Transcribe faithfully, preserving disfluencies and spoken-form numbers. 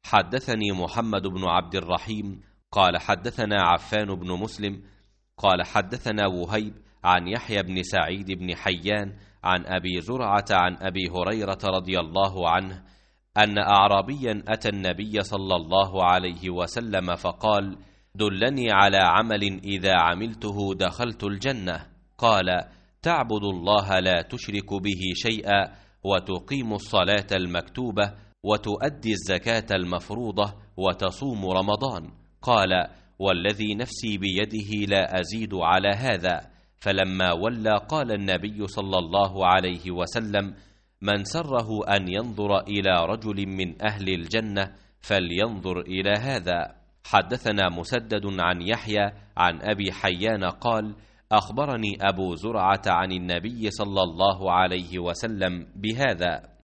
حدثني محمد بن عبد الرحيم قال حدثنا عفان بن مسلم قال حدثنا وهيب عن يحيى بن سعيد بن حيان عن أبي زرعة عن أبي هريرة رضي الله عنه أن أعرابيا أتى النبي صلى الله عليه وسلم فقال: دلني على عمل إذا عملته دخلت الجنة. قال: تعبد الله لا تشرك به شيئا، وتقيم الصلاة المكتوبة، وتؤدي الزكاة المفروضة، وتصوم رمضان. قال: والذي نفسي بيده لا أزيد على هذا. فلما ولى قال النبي صلى الله عليه وسلم: من سره أن ينظر إلى رجل من أهل الجنة فلينظر إلى هذا. حدثنا مسدد عن يحيى عن أبي حيان قال: أخبرني أبو زرعة عن النبي صلى الله عليه وسلم بهذا.